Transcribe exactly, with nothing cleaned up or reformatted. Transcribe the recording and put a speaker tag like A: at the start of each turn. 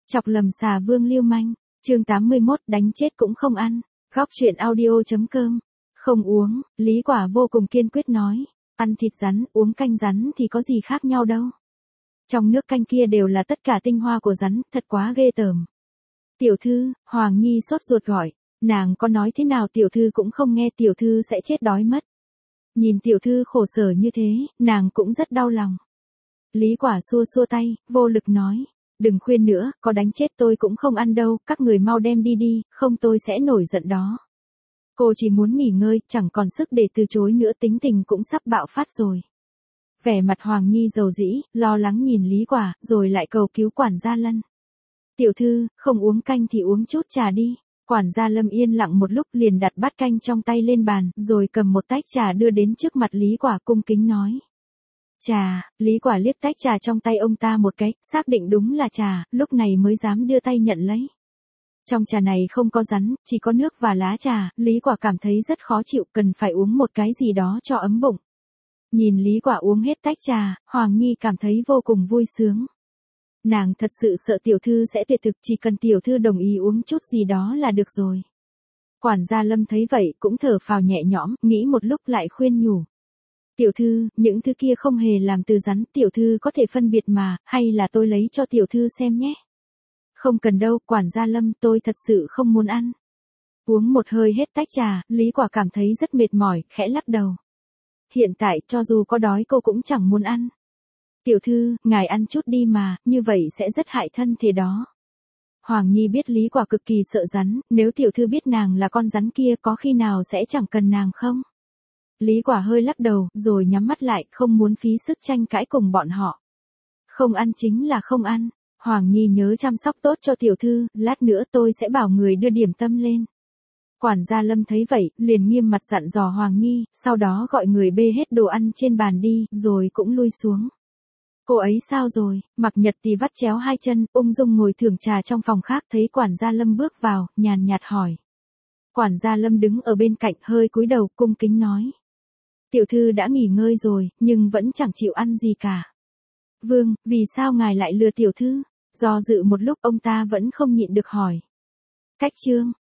A: Chọc lầm xà vương lưu manh. Chương tám mươi mốt đánh chết cũng không ăn. Góc truyện audio chấm com. Không uống, Lý Quả vô cùng kiên quyết nói. Ăn thịt rắn, uống canh rắn thì có gì khác nhau đâu. Trong nước canh kia đều là tất cả tinh hoa của rắn, thật quá ghê tởm. Tiểu thư, Hoàng Nhi sốt ruột gọi. Nàng có nói thế nào tiểu thư cũng không nghe, tiểu thư sẽ chết đói mất. Nhìn tiểu thư khổ sở như thế, nàng cũng rất đau lòng. Lý Quả xua xua tay, vô lực nói. Đừng khuyên nữa, có đánh chết tôi cũng không ăn đâu, các người mau đem đi đi, không tôi sẽ nổi giận đó. Cô chỉ muốn nghỉ ngơi, chẳng còn sức để từ chối nữa, tính tình cũng sắp bạo phát rồi. Vẻ mặt Hoàng Nhi dầu dĩ, lo lắng nhìn Lý Quả, rồi lại cầu cứu quản gia Lân. Tiểu thư, không uống canh thì uống chút trà đi. Quản gia Lâm yên lặng một lúc liền đặt bát canh trong tay lên bàn, rồi cầm một tách trà đưa đến trước mặt Lý Quả cung kính nói. Trà, Lý Quả liếc tách trà trong tay ông ta một cái, xác định đúng là trà, lúc này mới dám đưa tay nhận lấy. Trong trà này không có rắn, chỉ có nước và lá trà, Lý Quả cảm thấy rất khó chịu, cần phải uống một cái gì đó cho ấm bụng. Nhìn Lý Quả uống hết tách trà, Hoàng Nhi cảm thấy vô cùng vui sướng. Nàng thật sự sợ tiểu thư sẽ tuyệt thực, chỉ cần tiểu thư đồng ý uống chút gì đó là được rồi. Quản gia Lâm thấy vậy cũng thở phào nhẹ nhõm, nghĩ một lúc lại khuyên nhủ. Tiểu thư, những thứ kia không hề làm từ rắn, tiểu thư có thể phân biệt mà, hay là tôi lấy cho tiểu thư xem nhé. Không cần đâu, quản gia Lâm, tôi thật sự không muốn ăn. Uống một hơi hết tách trà, Lý Quả cảm thấy rất mệt mỏi, khẽ lắc đầu. Hiện tại, cho dù có đói cô cũng chẳng muốn ăn. Tiểu thư, ngài ăn chút đi mà, như vậy sẽ rất hại thân thể đó. Hoàng Nhi biết Lý Quả cực kỳ sợ rắn, nếu tiểu thư biết nàng là con rắn kia có khi nào sẽ chẳng cần nàng không? Lý Quả hơi lắc đầu, rồi nhắm mắt lại, không muốn phí sức tranh cãi cùng bọn họ. Không ăn chính là không ăn. Hoàng Nhi nhớ chăm sóc tốt cho tiểu thư, lát nữa tôi sẽ bảo người đưa điểm tâm lên. Quản gia Lâm thấy vậy, liền nghiêm mặt dặn dò Hoàng Nhi, sau đó gọi người bê hết đồ ăn trên bàn đi, rồi cũng lui xuống. Cô ấy sao rồi? Mặc Nhật thì vắt chéo hai chân, ung dung ngồi thưởng trà trong phòng khác, thấy quản gia Lâm bước vào, nhàn nhạt hỏi. Quản gia Lâm đứng ở bên cạnh, hơi cúi đầu, cung kính nói. Tiểu thư đã nghỉ ngơi rồi, nhưng vẫn chẳng chịu ăn gì cả. Vương, vì sao ngài lại lừa tiểu thư? Do dự một lúc ông ta vẫn không nhịn được hỏi. Cách chương,